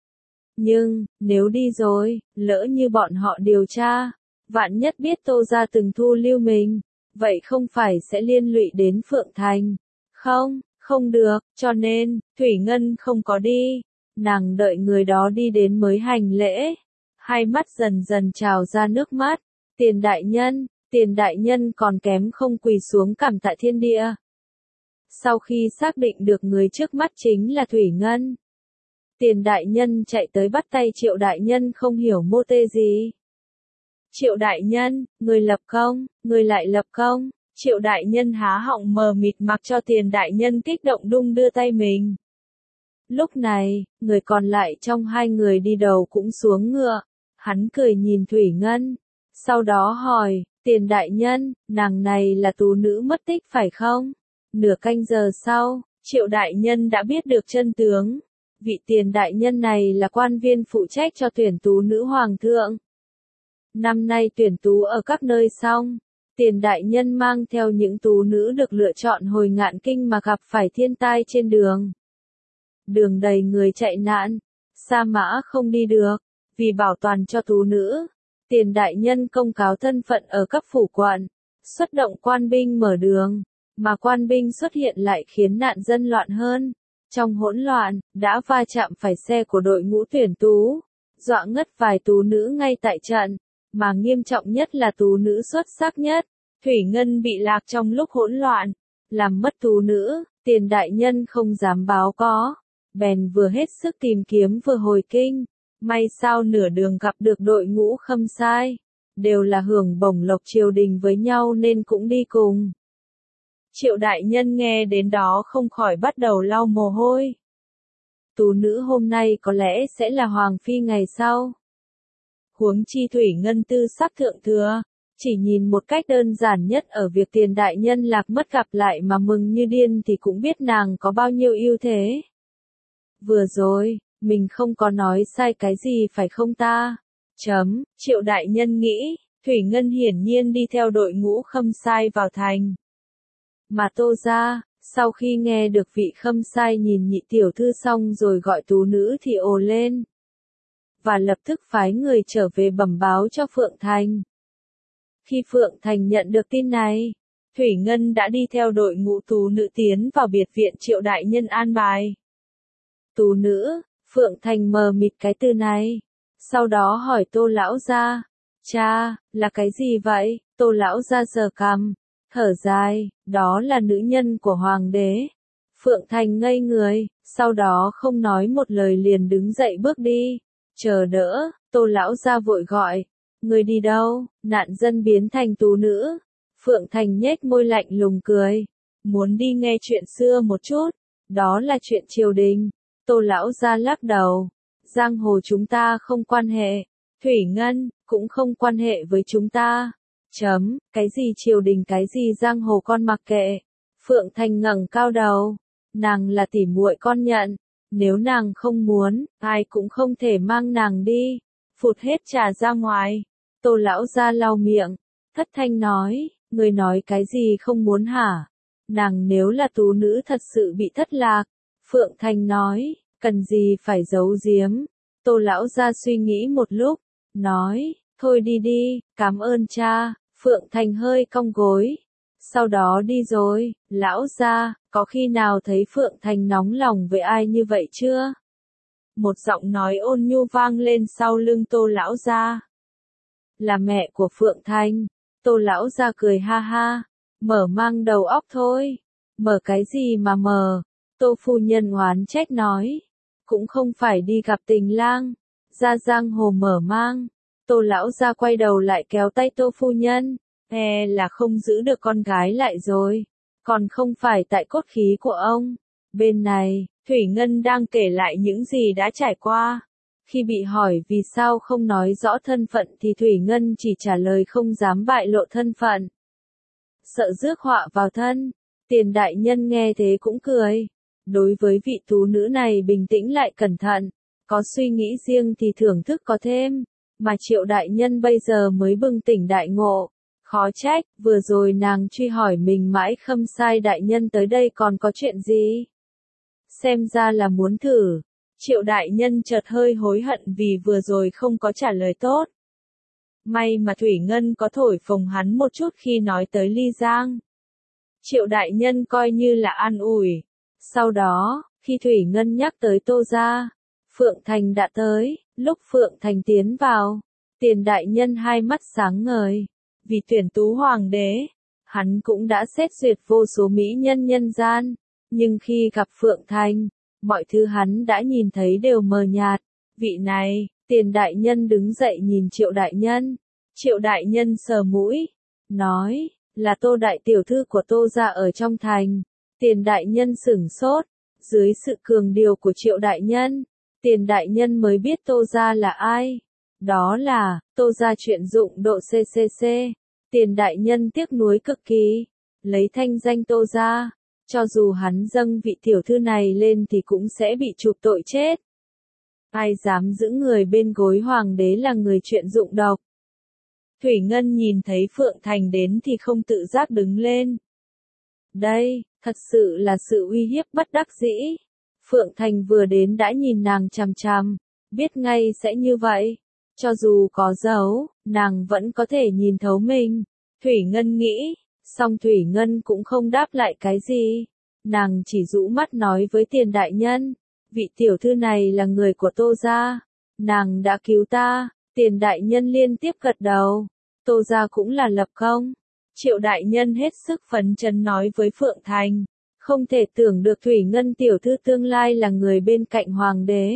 Speaker 1: Nhưng, nếu đi rồi, lỡ như bọn họ điều tra. Vạn nhất biết Tô gia từng thu lưu mình. Vậy không phải sẽ liên lụy đến Phượng Thành. Không, không được, cho nên, Thủy Ngân không có đi. Nàng đợi người đó đi đến mới hành lễ. Hai mắt dần dần trào ra nước mắt. Tiền đại nhân, tiền đại nhân còn kém không quỳ xuống cảm tạ thiên địa. Sau khi xác định được người trước mắt chính là Thủy Ngân. Tiền đại nhân chạy tới bắt tay Triệu đại nhân không hiểu mô tê gì. Triệu đại nhân, người lập công, người lại lập công. Triệu đại nhân há họng mờ mịt mặc cho tiền đại nhân kích động đung đưa tay mình. Lúc này, người còn lại trong hai người đi đầu cũng xuống ngựa. Hắn cười nhìn Thủy Ngân. Sau đó hỏi, tiền đại nhân, nàng này là tú nữ mất tích phải không? Nửa canh giờ sau, Triệu đại nhân đã biết được chân tướng. Vị tiền đại nhân này là quan viên phụ trách cho tuyển tú nữ hoàng thượng. Năm nay tuyển tú ở các nơi xong, tiền đại nhân mang theo những tú nữ được lựa chọn hồi Ngạn Kinh mà gặp phải thiên tai trên đường. Đường đầy người chạy nạn, sa mã không đi được, vì bảo toàn cho tú nữ. Tiền đại nhân công cáo thân phận ở các phủ quận, xuất động quan binh mở đường, mà quan binh xuất hiện lại khiến nạn dân loạn hơn. Trong hỗn loạn, đã va chạm phải xe của đội ngũ tuyển tú, dọa ngất vài tú nữ ngay tại trận, mà nghiêm trọng nhất là tú nữ xuất sắc nhất, Thủy Ngân bị lạc trong lúc hỗn loạn, làm mất tú nữ, tiền đại nhân không dám báo có, bèn vừa hết sức tìm kiếm vừa hồi kinh. May sao nửa đường gặp được đội ngũ Khâm Sai, đều là hưởng bổng lộc triều đình với nhau nên cũng đi cùng. Triệu đại nhân nghe đến đó không khỏi bắt đầu lau mồ hôi. Tú nữ hôm nay có lẽ sẽ là hoàng phi ngày sau. Huống chi Thủy Ngân tư sắc thượng thừa, chỉ nhìn một cách đơn giản nhất ở việc tiền đại nhân lạc mất gặp lại mà mừng như điên thì cũng biết nàng có bao nhiêu ưu thế. Vừa rồi, mình không có nói sai cái gì phải không ta? Chấm, Triệu đại nhân nghĩ, Thủy Ngân hiển nhiên đi theo đội ngũ Khâm Sai vào thành. Mà Tô gia, sau khi nghe được vị Khâm Sai nhìn nhị tiểu thư xong rồi gọi tú nữ thì ồ lên. Và lập tức phái người trở về bẩm báo cho Phượng Thành. Khi Phượng Thành nhận được tin này, Thủy Ngân đã đi theo đội ngũ tú nữ tiến vào biệt viện Triệu đại nhân an bài. Tú nữ, Phượng Thành mờ mịt cái từ này. Sau đó hỏi Tô lão gia, cha, là cái gì vậy? Tô lão gia sờ cằm, thở dài, đó là nữ nhân của hoàng đế. Phượng Thành ngây người, sau đó không nói một lời liền đứng dậy bước đi. Chờ đỡ, Tô lão gia vội gọi, người đi đâu? Nạn dân biến thành tú nữ. Phượng Thành nhếch môi lạnh lùng cười, muốn đi nghe chuyện xưa một chút, đó là chuyện triều đình. Tô lão gia lắc đầu, giang hồ chúng ta không quan hệ, Thủy Ngân cũng không quan hệ với chúng ta. Chấm, cái gì triều đình cái gì giang hồ con mặc kệ. Phượng Thành ngẩng cao đầu, nàng là tỉ muội con nhận, nếu nàng không muốn, ai cũng không thể mang nàng đi. Phụt hết trà ra ngoài. Tô lão gia lau miệng, thất thanh nói, người nói cái gì không muốn hả? Nàng nếu là tú nữ thật sự bị thất lạc. Phượng Thành nói, cần gì phải giấu giếm. Tô lão gia suy nghĩ một lúc, nói, thôi đi đi, cảm ơn cha. Phượng Thành hơi cong gối, sau đó đi rồi. Lão gia, có khi nào thấy Phượng Thành nóng lòng với ai như vậy chưa? Một giọng nói ôn nhu vang lên sau lưng Tô lão gia. Là mẹ của Phượng Thành. Tô lão gia cười ha ha, mở mang đầu óc thôi. Mở cái gì mà mở? Tô phu nhân oán trách nói, cũng không phải đi gặp tình lang, ra giang hồ mở mang. Tô lão gia quay đầu lại kéo tay Tô phu nhân, e là không giữ được con gái lại rồi, còn không phải tại cốt khí của ông. Bên này, Thủy Ngân đang kể lại những gì đã trải qua. Khi bị hỏi vì sao không nói rõ thân phận thì Thủy Ngân chỉ trả lời không dám bại lộ thân phận. Sợ rước họa vào thân, tiền đại nhân nghe thế cũng cười. Đối với vị tú nữ này bình tĩnh lại cẩn thận, có suy nghĩ riêng thì thưởng thức có thêm, mà Triệu đại nhân bây giờ mới bừng tỉnh đại ngộ. Khó trách, vừa rồi nàng truy hỏi mình mãi Khâm Sai đại nhân tới đây còn có chuyện gì? Xem ra là muốn thử. Triệu đại nhân chợt hơi hối hận vì vừa rồi không có trả lời tốt. May mà Thủy Ngân có thổi phồng hắn một chút khi nói tới Ly Giang. Triệu đại nhân coi như là an ủi. Sau đó, khi Thủy Ngân nhắc tới Tô gia, Phượng Thành đã tới. Lúc Phượng Thành tiến vào, tiền đại nhân hai mắt sáng ngời. Vì tuyển tú hoàng đế, hắn cũng đã xét duyệt vô số mỹ nhân nhân gian. Nhưng khi gặp Phượng Thành, mọi thứ hắn đã nhìn thấy đều mờ nhạt. Vị này, tiền đại nhân đứng dậy nhìn Triệu đại nhân. Triệu đại nhân sờ mũi, nói, là Tô đại tiểu thư của Tô gia ở trong thành. Tiền đại nhân sửng sốt, dưới sự cường điều của Triệu đại nhân, tiền đại nhân mới biết Tô gia là ai. Đó là, Tô gia chuyện dụng độ xê xê xê. Tiền đại nhân tiếc nuối cực kỳ, lấy thanh danh Tô gia, Cho dù hắn dâng vị tiểu thư này lên thì cũng sẽ bị chụp tội chết. Ai dám giữ người bên gối hoàng đế là người chuyện dụng độc. Thủy Ngân nhìn thấy Phượng Thành đến thì không tự giác đứng lên. Đây, thật sự là sự uy hiếp bất đắc dĩ. Phượng Thành vừa đến đã nhìn nàng chằm chằm, biết ngay sẽ như vậy. Cho dù có giấu, nàng vẫn có thể nhìn thấu mình. Thủy Ngân nghĩ, song Thủy Ngân cũng không đáp lại cái gì. Nàng chỉ rũ mắt nói với Tiền đại nhân, vị tiểu thư này là người của Tô gia. Nàng đã cứu ta. Tiền đại nhân liên tiếp gật đầu. Tô gia cũng là lập công. Triệu đại nhân hết sức phấn chấn nói với Phượng Thành. Không thể tưởng được Thủy Ngân tiểu thư tương lai là người bên cạnh hoàng đế.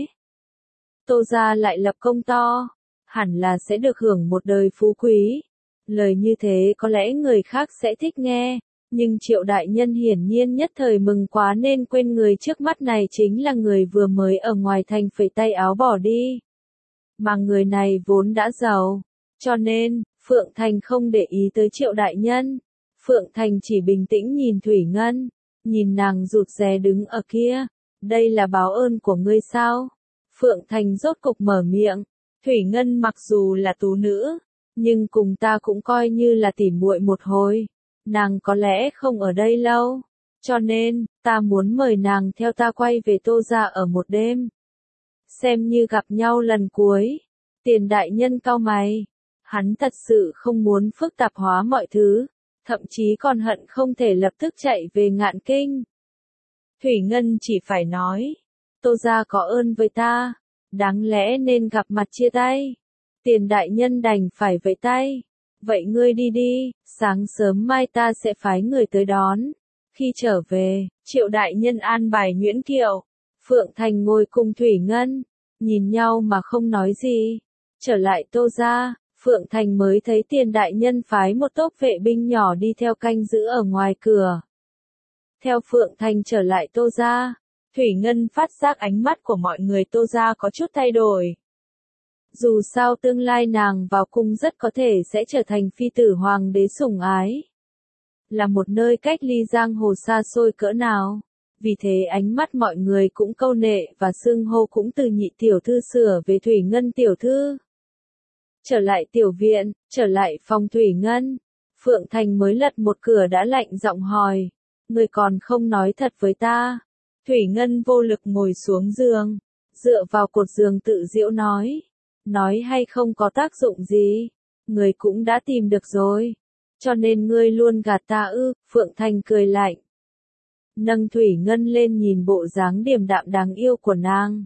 Speaker 1: Tô gia lại lập công to. Hẳn là sẽ được hưởng một đời phú quý. Lời như thế có lẽ người khác sẽ thích nghe. Nhưng Triệu đại nhân hiển nhiên nhất thời mừng quá nên quên người trước mắt này chính là người vừa mới ở ngoài thành phẩy tay áo bỏ đi. Mà người này vốn đã giàu. Cho nên, Phượng Thành không để ý tới Triệu đại nhân. Phượng Thành chỉ bình tĩnh nhìn Thủy Ngân. Nhìn nàng rụt rè đứng ở kia. Đây là báo ơn của ngươi sao? Phượng Thành rốt cục mở miệng. Thủy Ngân mặc dù là tú nữ, nhưng cùng ta cũng coi như là tỉ muội một hồi. Nàng có lẽ không ở đây lâu. Cho nên, ta muốn mời nàng theo ta quay về Tô gia ở một đêm. Xem như gặp nhau lần cuối. Tiền đại nhân cau mày. Hắn thật sự không muốn phức tạp hóa mọi thứ. Thậm chí còn hận không thể lập tức chạy về Ngạn Kinh. Thủy Ngân chỉ phải nói. Tô gia có ơn với ta. Đáng lẽ nên gặp mặt chia tay. Tiền đại nhân đành phải vẫy tay. Vậy ngươi đi đi, sáng sớm mai ta sẽ phái người tới đón. Khi trở về, Triệu đại nhân an bài Nguyễn Kiệu. Phượng Thành ngồi cùng Thủy Ngân. Nhìn nhau mà không nói gì. Trở lại Tô gia, Phượng Thành mới thấy Tiền đại nhân phái một tốp vệ binh nhỏ đi theo canh giữ ở ngoài cửa. Theo Phượng Thành trở lại Tô gia, Thủy Ngân phát giác ánh mắt của mọi người Tô gia có chút thay đổi. Dù sao tương lai nàng vào cung rất có thể sẽ trở thành phi tử hoàng đế sủng ái. Là một nơi cách ly giang hồ xa xôi cỡ nào. Vì thế ánh mắt mọi người cũng câu nệ và xưng hô cũng từ nhị tiểu thư sửa về Thủy Ngân tiểu thư. Trở lại tiểu viện, trở lại phòng Thủy Ngân. Phượng Thành mới lật một cửa đã lạnh giọng hỏi. Người còn không nói thật với ta. Thủy Ngân vô lực ngồi xuống giường. Dựa vào cột giường tự giễu nói. Nói hay không có tác dụng gì. Người cũng đã tìm được rồi. Cho nên ngươi luôn gạt ta ư. Phượng Thành cười lạnh. Nâng Thủy Ngân lên nhìn bộ dáng điềm đạm đáng yêu của nàng.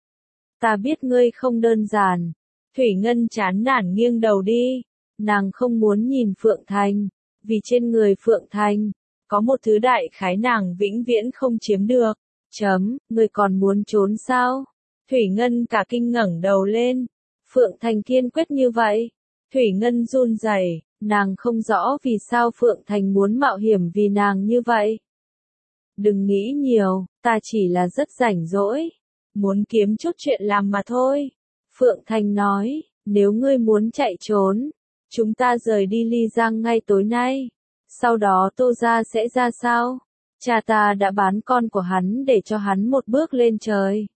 Speaker 1: Ta biết ngươi không đơn giản. Thủy Ngân chán nản nghiêng đầu đi. Nàng không muốn nhìn Phượng Thành. Vì trên người Phượng Thành, có một thứ đại khái nàng vĩnh viễn không chiếm được. Chấm, ngươi còn muốn trốn sao? Thủy Ngân cả kinh ngẩng đầu lên. Phượng Thành kiên quyết như vậy. Thủy Ngân run rẩy, nàng không rõ vì sao Phượng Thành muốn mạo hiểm vì nàng như vậy. Đừng nghĩ nhiều, ta chỉ là rất rảnh rỗi. Muốn kiếm chút chuyện làm mà thôi. Phượng Thành nói, nếu ngươi muốn chạy trốn, chúng ta rời đi Ly Giang ngay tối nay. Sau đó Tô gia sẽ ra sao? Cha ta đã bán con của hắn để cho hắn một bước lên trời.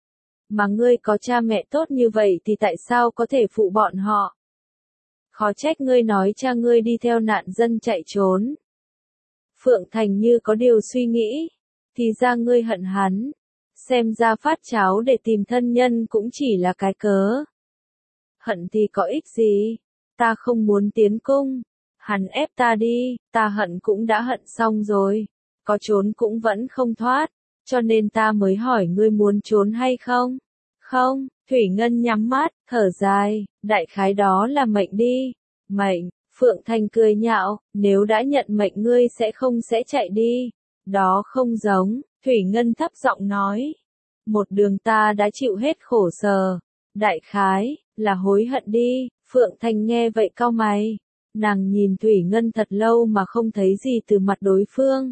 Speaker 1: Mà ngươi có cha mẹ tốt như vậy thì tại sao có thể phụ bọn họ? Khó trách ngươi nói cha ngươi đi theo nạn dân chạy trốn. Phượng Thành như có điều suy nghĩ. Thì ra ngươi hận hắn. Xem ra phát cháo để tìm thân nhân cũng chỉ là cái cớ. Hận thì có ích gì? Ta không muốn tiến cung. Hắn ép ta đi, ta hận cũng đã hận xong rồi. Có trốn cũng vẫn không thoát. Cho nên ta mới hỏi ngươi muốn trốn hay không? Không, Thủy Ngân nhắm mắt, thở dài, đại khái đó là mệnh đi. Mệnh, Phượng Thành cười nhạo, nếu đã nhận mệnh ngươi sẽ không sẽ chạy đi. Đó không giống, Thủy Ngân thấp giọng nói. Một đường ta đã chịu hết khổ sở. Đại khái, là hối hận đi. Phượng Thành nghe vậy cau mày. Nàng nhìn Thủy Ngân thật lâu mà không thấy gì từ mặt đối phương.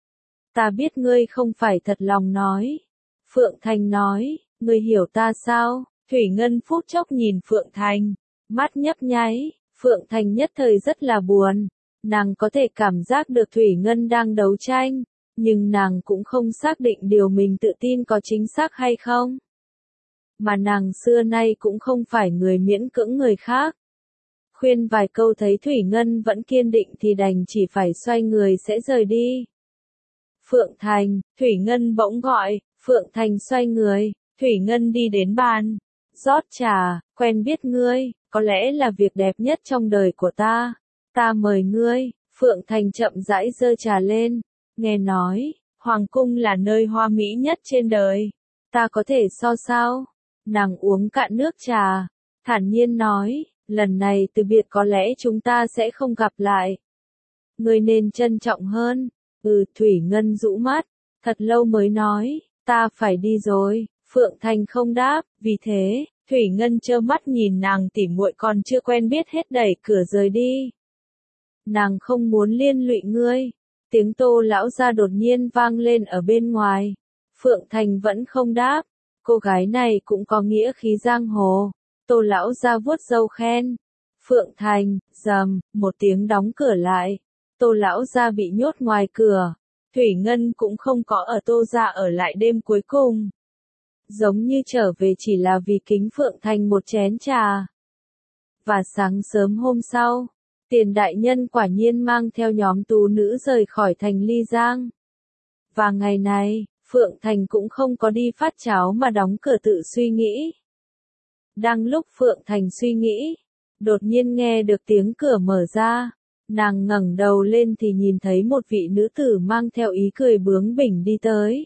Speaker 1: Ta biết ngươi không phải thật lòng nói. Phượng Thành nói, ngươi hiểu ta sao? Thủy Ngân phút chốc nhìn Phượng Thành, mắt nhấp nháy, Phượng Thành nhất thời rất là buồn. Nàng có thể cảm giác được Thủy Ngân đang đấu tranh, Nhưng nàng cũng không xác định điều mình tự tin có chính xác hay không. Mà nàng xưa nay cũng không phải người miễn cưỡng người khác. Khuyên vài câu thấy Thủy Ngân vẫn kiên định thì đành chỉ phải xoay người sẽ rời đi. Phượng Thành, Thủy Ngân bỗng gọi, Phượng Thành xoay người, Thủy Ngân đi đến bàn, rót trà, quen biết ngươi, có lẽ là việc đẹp nhất trong đời của ta, ta mời ngươi. Phượng Thành chậm rãi giơ trà lên, nghe nói, Hoàng cung là nơi hoa mỹ nhất trên đời, ta có thể so sao? Nàng uống cạn nước trà, thản nhiên nói, lần này từ biệt có lẽ chúng ta sẽ không gặp lại. Ngươi nên trân trọng hơn. Ừ, Thủy Ngân rũ mắt, thật lâu mới nói, ta phải đi rồi. Phượng Thành không đáp, vì thế, Thủy Ngân trơ mắt nhìn nàng tỉ muội còn chưa quen biết hết đẩy cửa rời đi. Nàng không muốn liên lụy ngươi. Tiếng Tô lão gia đột nhiên vang lên ở bên ngoài. Phượng Thành vẫn không đáp. Cô gái này cũng có nghĩa khí giang hồ. Tô lão gia vuốt râu khen. Phượng Thành, rầm, một tiếng đóng cửa lại. Tô lão gia bị nhốt ngoài cửa. Thủy Ngân cũng không có ở Tô gia ở lại đêm cuối cùng. Giống như trở về chỉ là vì kính Phượng Thành một chén trà. Và sáng sớm hôm sau, Tiền đại nhân quả nhiên mang theo nhóm tú nữ rời khỏi thành Ly Giang. Và ngày này, Phượng Thành cũng không có đi phát cháo mà đóng cửa tự suy nghĩ. Đang lúc Phượng Thành suy nghĩ, đột nhiên nghe được tiếng cửa mở ra. Nàng ngẩng đầu lên thì nhìn thấy một vị nữ tử mang theo ý cười bướng bỉnh đi tới.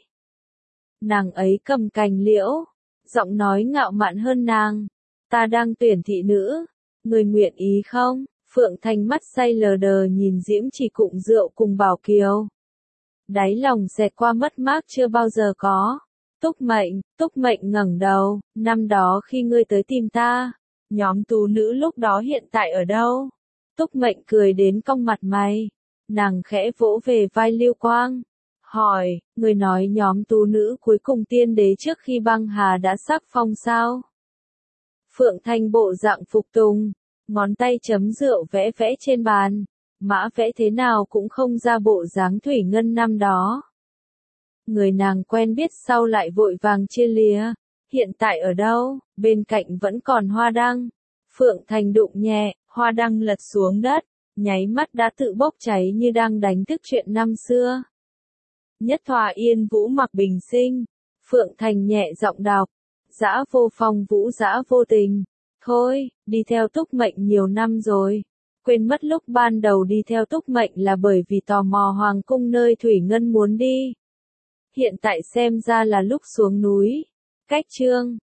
Speaker 1: Nàng ấy cầm cành liễu, giọng nói ngạo mạn hơn nàng. Ta đang tuyển thị nữ, người nguyện ý không? Phượng Thành mắt say lờ đờ nhìn Diễm Chỉ cụng rượu cùng Bảo Kiều. Đáy lòng xẹt qua mất mát chưa bao giờ có. Túc Mệnh, Túc Mệnh ngẩng đầu, năm đó khi ngươi tới tìm ta, nhóm tú nữ lúc đó hiện tại ở đâu? Túc Mệnh cười đến cong mặt mày. Nàng khẽ vỗ về vai Lưu Quang. Hỏi, người nói nhóm tú nữ cuối cùng tiên đế trước khi băng hà đã sắc phong sao? Phượng Thành bộ dạng phục tùng, ngón tay chấm rượu vẽ vẽ trên bàn. Mã vẽ thế nào cũng không ra bộ dáng Thủy Ngân năm đó. Người nàng quen biết sau lại vội vàng chia lìa. Hiện tại ở đâu? Bên cạnh vẫn còn hoa đăng. Phượng Thành đụng nhẹ, hoa đăng lật xuống đất, nháy mắt đã tự bốc cháy như đang đánh thức chuyện năm xưa. Nhất Thòa Yên Vũ mặc bình sinh. Phượng Thành nhẹ giọng đọc. Dã vô phong vũ dã vô tình. Thôi, đi theo Túc Mệnh nhiều năm rồi. Quên mất lúc ban đầu đi theo Túc Mệnh là bởi vì tò mò hoàng cung nơi Thủy Ngân muốn đi. Hiện tại xem ra là lúc xuống núi. Cách chương